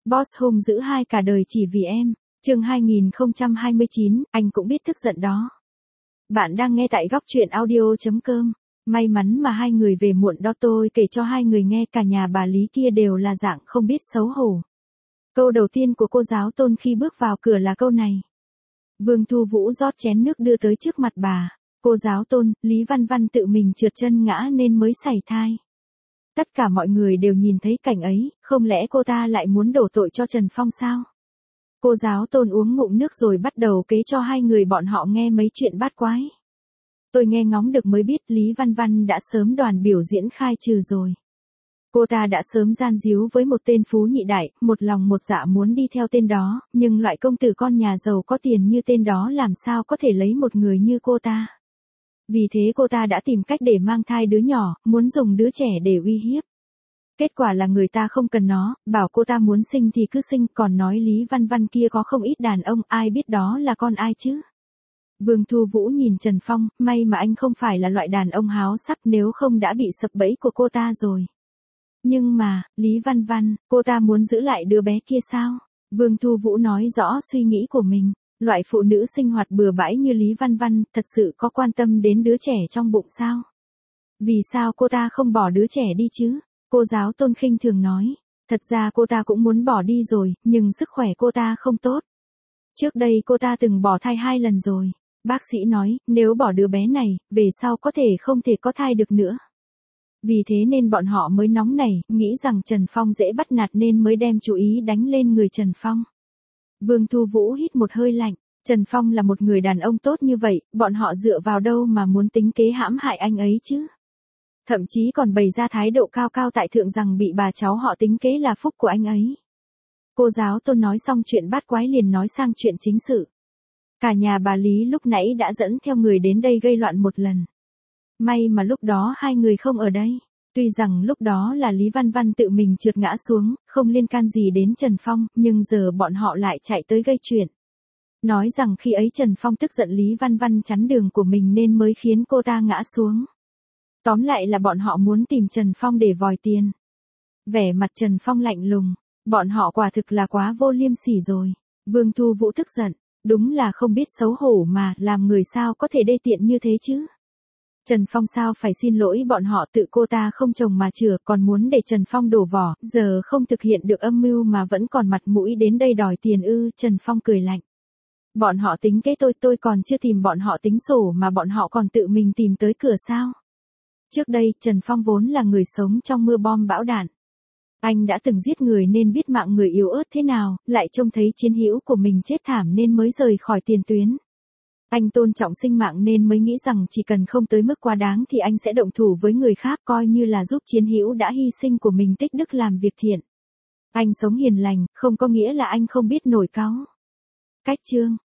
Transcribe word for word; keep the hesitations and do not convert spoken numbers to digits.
Boss hung dữ hai cả đời chỉ vì em. Chương hai nghìn không trăm hai mươi chín, anh cũng biết tức giận đó. Bạn đang nghe tại góc truyện audio chấm com. May mắn mà hai người về muộn đó, tôi kể cho hai người nghe cả nhà bà Lý kia đều là dạng không biết xấu hổ. Câu đầu tiên của cô giáo Tôn khi bước vào cửa là câu này. Vương Thu Vũ rót chén nước đưa tới trước mặt bà. Cô giáo Tôn, Lý Văn Văn tự mình trượt chân ngã nên mới sảy thai. Tất cả mọi người đều nhìn thấy cảnh ấy, không lẽ cô ta lại muốn đổ tội cho Trần Phong sao? Cô giáo Tôn uống ngụm nước rồi bắt đầu kể cho hai người bọn họ nghe mấy chuyện bát quái. Tôi nghe ngóng được mới biết Lý Văn Văn đã sớm đoàn biểu diễn khai trừ rồi. Cô ta đã sớm gian díu với một tên phú nhị đại, một lòng một dạ muốn đi theo tên đó, nhưng loại công tử con nhà giàu có tiền như tên đó làm sao có thể lấy một người như cô ta. Vì thế cô ta đã tìm cách để mang thai đứa nhỏ, muốn dùng đứa trẻ để uy hiếp. Kết quả là người ta không cần nó, bảo cô ta muốn sinh thì cứ sinh, còn nói Lý Văn Văn kia có không ít đàn ông, ai biết đó là con ai chứ. Vương Thu Vũ nhìn Trần Phong, may mà anh không phải là loại đàn ông háo sắc, nếu không đã bị sập bẫy của cô ta rồi. Nhưng mà, Lý Văn Văn, cô ta muốn giữ lại đứa bé kia sao? Vương Thu Vũ nói rõ suy nghĩ của mình. Loại phụ nữ sinh hoạt bừa bãi như Lý Văn Văn, thật sự có quan tâm đến đứa trẻ trong bụng sao? Vì sao cô ta không bỏ đứa trẻ đi chứ? Cô giáo Tôn khinh thường nói. Thật ra cô ta cũng muốn bỏ đi rồi, nhưng sức khỏe cô ta không tốt. Trước đây cô ta từng bỏ thai hai lần rồi. Bác sĩ nói, nếu bỏ đứa bé này, về sau có thể không thể có thai được nữa. Vì thế nên bọn họ mới nóng nảy, nghĩ rằng Trần Phong dễ bắt nạt nên mới đem chú ý đánh lên người Trần Phong. Vương Thu Vũ hít một hơi lạnh. Trần Phong là một người đàn ông tốt như vậy, bọn họ dựa vào đâu mà muốn tính kế hãm hại anh ấy chứ? Thậm chí còn bày ra thái độ cao cao tại thượng rằng bị bà cháu họ tính kế là phúc của anh ấy. Cô giáo Tôn nói xong chuyện bát quái liền nói sang chuyện chính sự. Cả nhà bà Lý lúc nãy đã dẫn theo người đến đây gây loạn một lần. May mà lúc đó hai người không ở đây. Tuy rằng lúc đó là Lý Văn Văn tự mình trượt ngã xuống, không liên can gì đến Trần Phong, nhưng giờ bọn họ lại chạy tới gây chuyện. Nói rằng khi ấy Trần Phong tức giận Lý Văn Văn chắn đường của mình nên mới khiến cô ta ngã xuống. Tóm lại là bọn họ muốn tìm Trần Phong để vòi tiền. Vẻ mặt Trần Phong lạnh lùng, bọn họ quả thực là quá vô liêm sỉ rồi. Vương Thu Vũ tức giận, đúng là không biết xấu hổ mà, làm người sao có thể đê tiện như thế chứ. Trần Phong sao phải xin lỗi bọn họ, tự cô ta không trồng mà chừa, còn muốn để Trần Phong đổ vỏ, giờ không thực hiện được âm mưu mà vẫn còn mặt mũi đến đây đòi tiền ư? Trần Phong cười lạnh. Bọn họ tính kế tôi, tôi còn chưa tìm bọn họ tính sổ mà bọn họ còn tự mình tìm tới cửa sao? Trước đây, Trần Phong vốn là người sống trong mưa bom bão đạn. Anh đã từng giết người nên biết mạng người yếu ớt thế nào, lại trông thấy chiến hữu của mình chết thảm nên mới rời khỏi tiền tuyến. Anh tôn trọng sinh mạng nên mới nghĩ rằng chỉ cần không tới mức quá đáng thì anh sẽ động thủ với người khác, coi như là giúp chiến hữu đã hy sinh của mình tích đức làm việc thiện. Anh sống hiền lành, không có nghĩa là anh không biết nổi cáu. Cách chương